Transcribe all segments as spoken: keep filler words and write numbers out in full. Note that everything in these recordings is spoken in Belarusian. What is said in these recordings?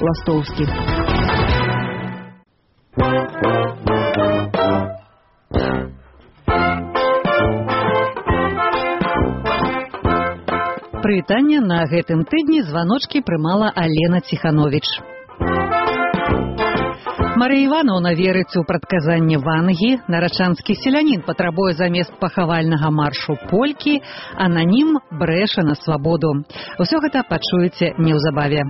Ластовских. Прывітанне на гэтым тыдні званочкі прымала Алена Ціхановіч. Марыя Івановна верыць у прадказанне Вангі, нарачанскі селянін патрабуе замест пахавальнага маршу полькі, ананім брэша на свабоду. Усё гэта пачуеце неўзабаве.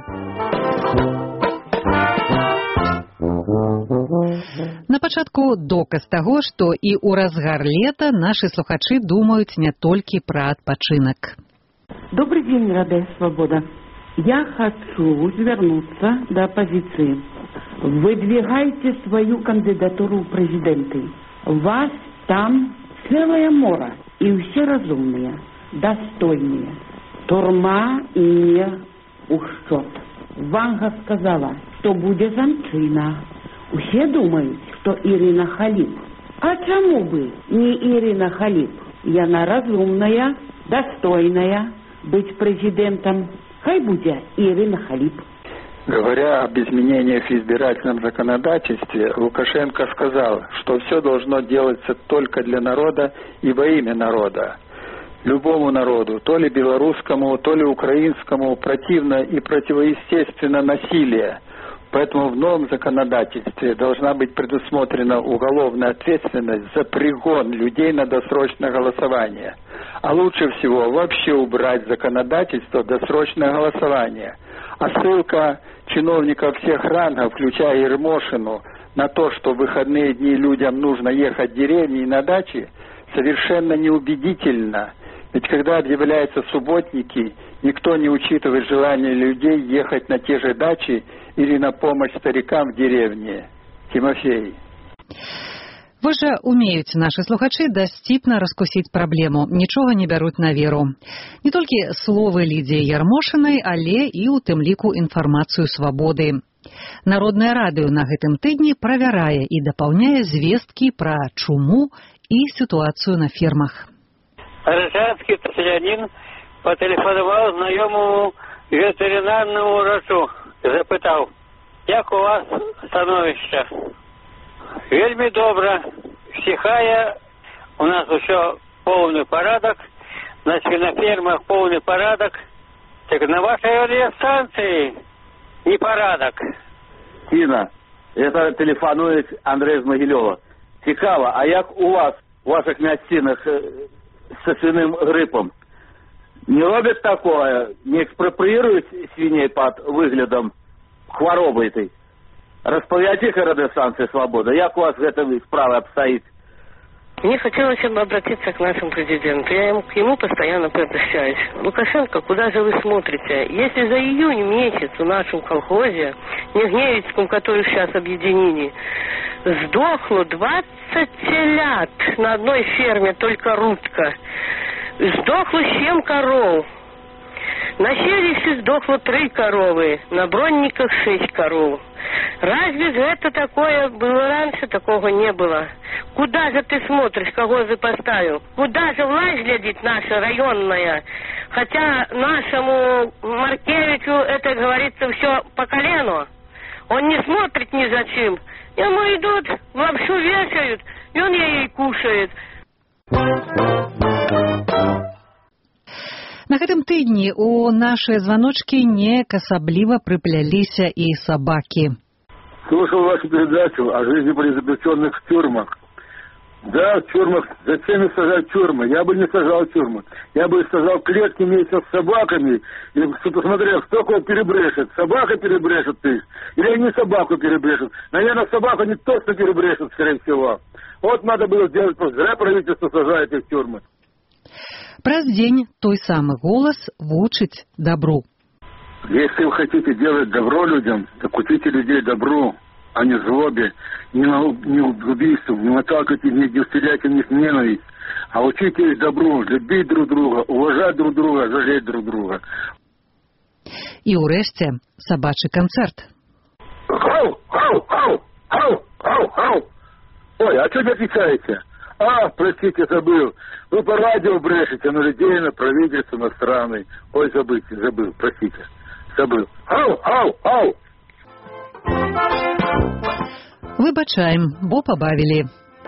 На пачатку доказ таго, што і ў разгар лета нашы слухачы думаюць не толькі пра адпачынак. Добрый день, Радая Свобода. Я хочу вернуться до оппозиции. Выдвигайте свою кандидатуру в президенты. Вас там целая мора, и все разумные, достойные. Турма не учет. Ванга сказала, что будет замчина. Все думают, что Ирина Халип. А чему бы не Ирина Халип? И она разумная, достойная быть президентом. Хай будет Ирина Халип. Говоря об изменениях в избирательном законодательстве, Лукашенко сказал, что все должно делаться только для народа и во имя народа. Любому народу, то ли белорусскому, то ли украинскому, противно и противоестественно насилие. Поэтому в новом законодательстве должна быть предусмотрена уголовная ответственность за пригон людей на досрочное голосование. А лучше всего вообще убрать законодательство досрочное голосование. А ссылка чиновников всех рангов, включая Ермошину, на то, что в выходные дни людям нужно ехать в деревни и на дачи, совершенно неубедительна. Ведь когда объявляются субботники, никто не учитывает желание людей ехать на те же дачи или на помощь старикам в деревне. Тимофей. Вось жа умеюць нашы слухачы дасціпна раскусіць праблему, нічога не бяруць на веру. Не толькі словы Лідзіі Ярмошынай, але і ў тым ліку інфармацыю свабоды. Народнае радыё на гэтым тыдні правярае і дапаўняе звесткі пра чуму і сітуацыю на фермах. Нарачанскі селянін патэлефанаваў знаёмаму ветэрынарнаму врачу, запытаў, як у вас становішча? Вельмі добра, сціхае, у нас усё поўны парадак, на свінафермах поўны парадак, так на вашай радыёстанцыі непарадак. Тина, это телефонует Андрей из Могилева. Цікава, а як у вас, у ваших мясцінах со свиным гриппом? Не робят такое? Не экспроприируют свиней под выглядом хваробы этой? Распавядзіце радыёстанцыя «Свобода». Як у вас гэта справа обстоит? Мне хотелось бы обратиться к нашему президенту. Я ему, к ему постоянно обращаюсь. Лукашенко, куда же вы смотрите? Если за июнь месяц в нашем колхозе, Нигневицком, который сейчас объединили, сдохло двадцать телят на одной ферме, только Рудка. Сдохло семь коров. На селище сдохло три коровы, на Бронниках шесть коров. Разве же это такое было раньше? Такого не было. Куда же ты смотришь, кого же поставил? Куда же власть глядит наша районная? Хотя нашему Маркевичу это, говорится, все по колену. Он не смотрит ни за чем. Ему идут, лапшу вешают, и он ей кушает. На гэтым тыдні у нашыя званочкі неяк асабліва прыпляліся і сабакі. Слушал вашу передачу о жизни политзаключенных в тюрьмах. Да, в тюрьмах. Зачем их сажать в тюрьмы? Я бы не сажал в тюрьмы. Я бы сажал клетки вместе с собаками. И посмотрел, кто кого перебрешет. Собака перебрешет ты. Или они собаку перебрешут. Наверное, собаку не точно перебрешут, скорее всего. Вот надо было сделать. Зря правительство сажает их в тюрьмы. Праз дзень той самы голас вучыць добру. Если вы хотите делать добро людям, так учите людей добру, а не злобе, не, не убийству, не наталкивайте, не вселяйте в них ненависть, а учите их добру, любить друг друга, уважать друг друга, жалеть друг друга. І ўрэшце сабачы канцэрт. Хау, хау, хау, хау, хау, хау. Ой, а что не отвечаете? А, простите, забыл. Вы по радио брешете на людей, на правительство, на страны. Ой, забыть, забыл, простите. Забыл. Ау, ау, ау! Выбачаем, бо пабавілі.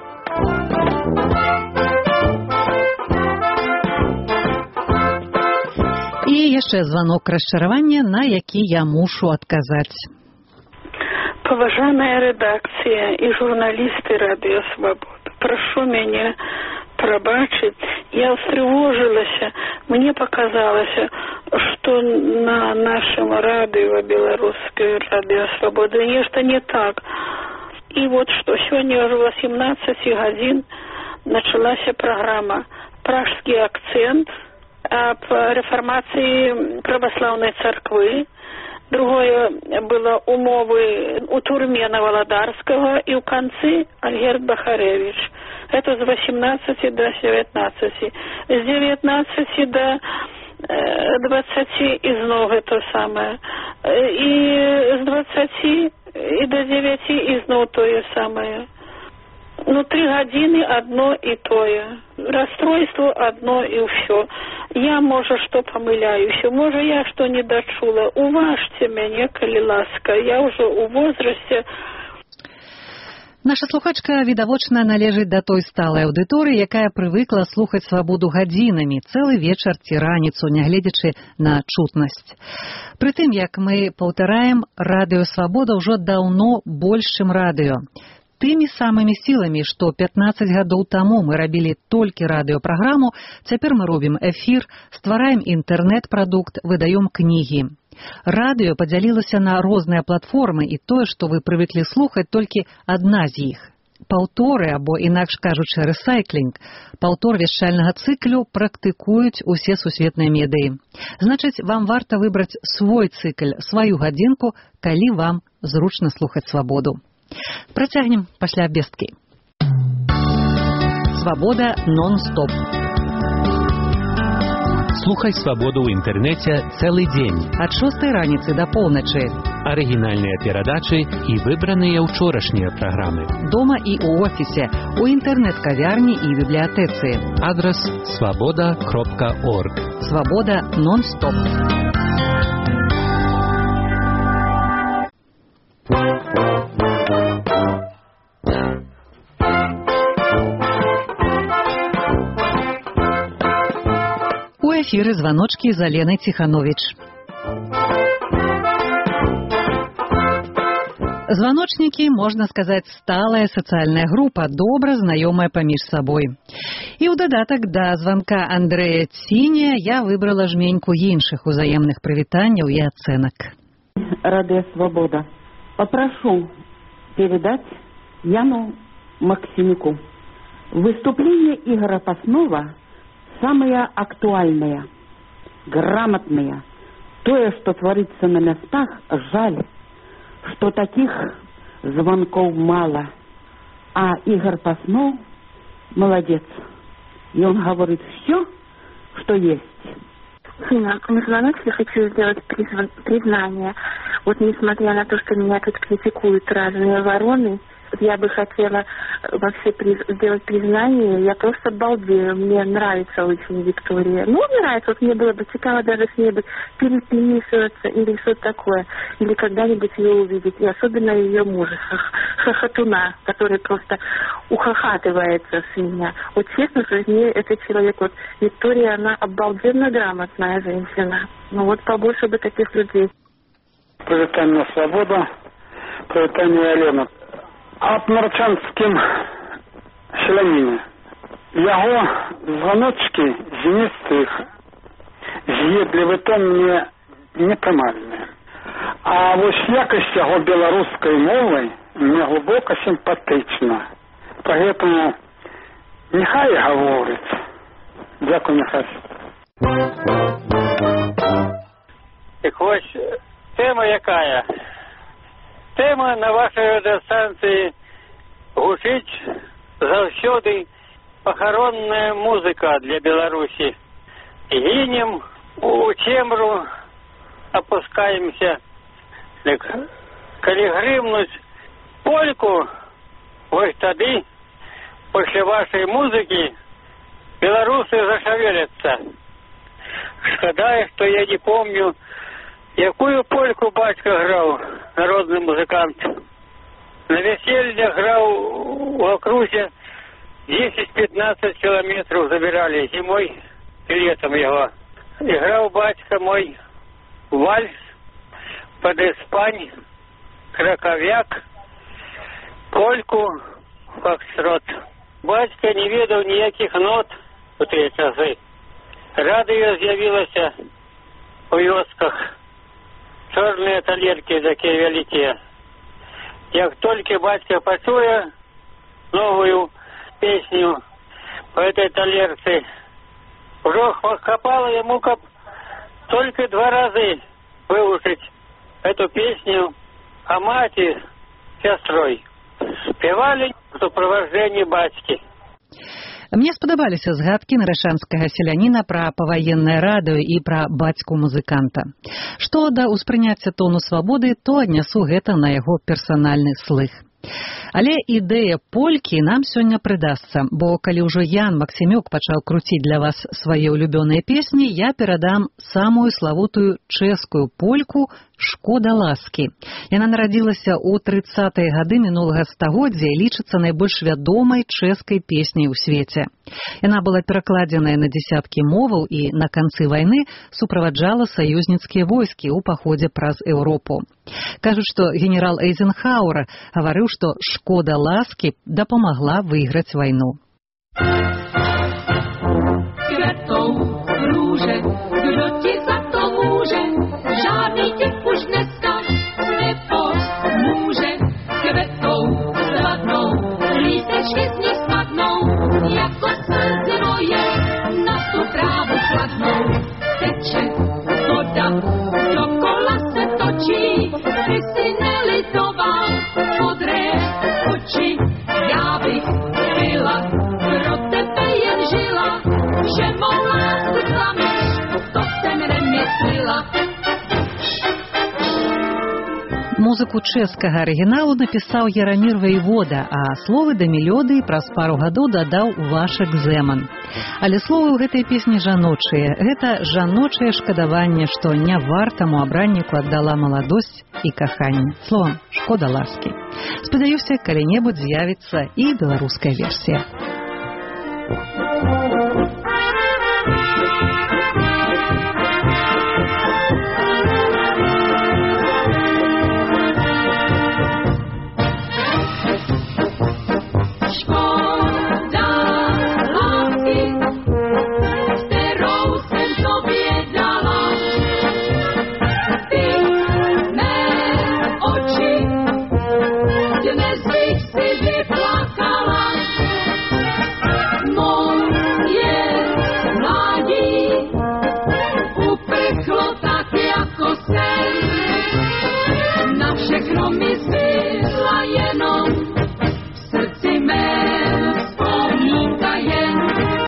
І яшчэ званок расчаравання, на які я мушу адказаць. Поважаная редакция и журналисты Радио Свобода, прошу меня пробачить. Я встревожилась. Мне показалось, что на нашем радио, белорусское Радио Свобода, нечто не так. И вот что, сегодня уже в восемнадцать годин началась программа «Пражский акцент» об реформации православной церкви. Другое было умовы у Турмена Володарского и у концы Альгерд Бахаревич. Это с восемнадцати до девятнадцати. С девятнадцати до двадцати и снова это самое. И с двадцати и до девяти и снова то же самое. Ну, три годины одно и то же. Расстройство одно и все. Я, может, что помыляюсь, может, я что не дочула. Уважьте меня, коли ласка. Я уже у возрасте. Наша слухачка, відавочна, належыць да той сталай аўдыторыі, якая прывыкла слухаць свабоду гадзінамі, цэлы вечар ці раніцу, нягледзячы на чутнасць. Прытым, як мы паўтараем, Радыё Свабода ўжо даўно больш, чым радыё. Тымі самымі сіламі, што пятнаццаць гадоў таму мы рабілі толькі радыёпраграму, цяпер мы робім эфір, ствараем інтэрнэт-прадукт, выдаём кнігі. Радыё падзялілася на розныя платформы, і тое, што вы прывыклі слухаць, толькі адна з іх. Паўторы, або, інакш кажучы, рэсайклінг, паўтор вяшчальнага цыклю практыкуюць усе сусветныя медыі. Значыць, вам варта выбраць свой цыкль, сваю гадзінку, калі вам зручна слухаць свабоду. Працягнем пасля абвесткі. Свабода нон-стоп. Слухай свабоду ў інтэрнэце цэлы дзень. Ад шостай раніцы да поўначы. Арыгінальныя перадачы і выбраныя ўчорашнія праграмы. Дома і ў офісе, у інтэрнэт-кавярні і бібліятэцы. Адрас свабода кропка орг. Свабода нон-стоп. У эфіры званочкі з Аленай Ціхановіч. Званочнікі, можна сказаць, сталая сацыяльная група, добра знаёмая паміж сабой. І ў дадатак да званка Андрэя Ціня я выбрала жменьку іншых узаемных прывітанняў і ацэнак. Радио Свобода. Попрошу передать Яну Максимюку. Выступление Игоря Паснова самое актуальное, грамотное. То, что творится на местах, жаль, что таких звонков мало. А Игорь Паснов молодец. И он говорит все, что есть. Сына, на звонок я хочу сделать призв... признание. Вот несмотря на то, что меня тут критикуют разные вороны, я бы хотела вообще приз... сделать признание. Я просто балдею. Мне нравится очень Виктория. Ну, нравится. Вот мне было бы цікаво даже с ней бы переписываться или что-то такое. Или когда-нибудь ее увидеть. И особенно ее мужа, хохотуна, который просто ухахатывается с меня. Вот честно, что мне этот человек, вот Виктория, она обалденно грамотная женщина. Ну вот побольше бы таких людей. Привітання Свобода, привітання Алена. Об нарочанскім селянине. Яго звоночки змістих, з'єдливі то мне непрымальныя. А вось якасць яго беларускай мовы мне глубоко симпатычна. Поэтому нехай гаворыць. Дякую, Михась. Так вось, тема якая? Тема на вашей радиостанции гучыць заўсёды похоронная музыка для Беларуси. Гинем у цемру, опускаемся. Так, калі грымнуць польку, вось тады, после вашей музыки, белорусы зашевелятся. Шкада, что я не помню, якую польку батька граў, народный музыкант. На веселье играл в округе десять-пятнадцать километров забирали зимой и летом его. Играл батька мой вальс, под Испань, краковяк, польку, фокстрот. Батька не ведал ніяких нот у ті часи. Радіо з'явилося у вёсках. Чорні талерки такі великі. Як тільки батька почує новую песню по этой талерке, уже хапало ему как только два раза выучить эту песню, а мать с сестрой спевали в сопровождении батьки. Мне спадабаліся згадкі нарашанскага селяніна пра паваеннае радыё і пра бацьку-музыканта. Што да ўспрыняцця тону свабоды, то аднясу гэта на яго персанальны слых. Але ідэя полькі нам сёння прыдасца, бо калі ўжо Ян Максімюк пачаў круціць для вас свае ўлюбёныя песні, я перадам самую славутую чэшскую польку «Шкода ласкі». Яна нарадзілася ў трыццатыя гады мінулага стагоддзя і лічыцца найбольш вядомай чэшскай песняй у свеце. Яна была перакладзеная на дзесяткі моваў і на канцы вайны суправаджала саюзніцкія войскі ў паходзе праз Еўропу. Кажуць, што генерал Эйзенхауэр гаварыў, што шкода ласкі дапамагла выйграць вайну. Kvetou růže, kdo ti za to může, žádný ti už dneska nepomůže. Kvetou sladnou, lístečky z ní spadnou, jako slzy moje na tu trávu chladnou. Teče voda, dokola se točí, ty si nelitoval, modré oči. Já bych byla pro tebe jen žila, že mou lásku klameš, to jsem nemyslela. Музыку чэшскага арыгіналу напісаў Ярамір Ваевода, а словы да мелодыі праз пару гадоў дадаў Вашек Земан. Але словы ў гэтай песні жаночыя. Гэта жаночае шкадаванне, што не вартаму абранніку аддала маладосць і каханне. Словам, шкода ласкі. Спадзяюся, калі-небудзь з'явіцца і беларуская версія.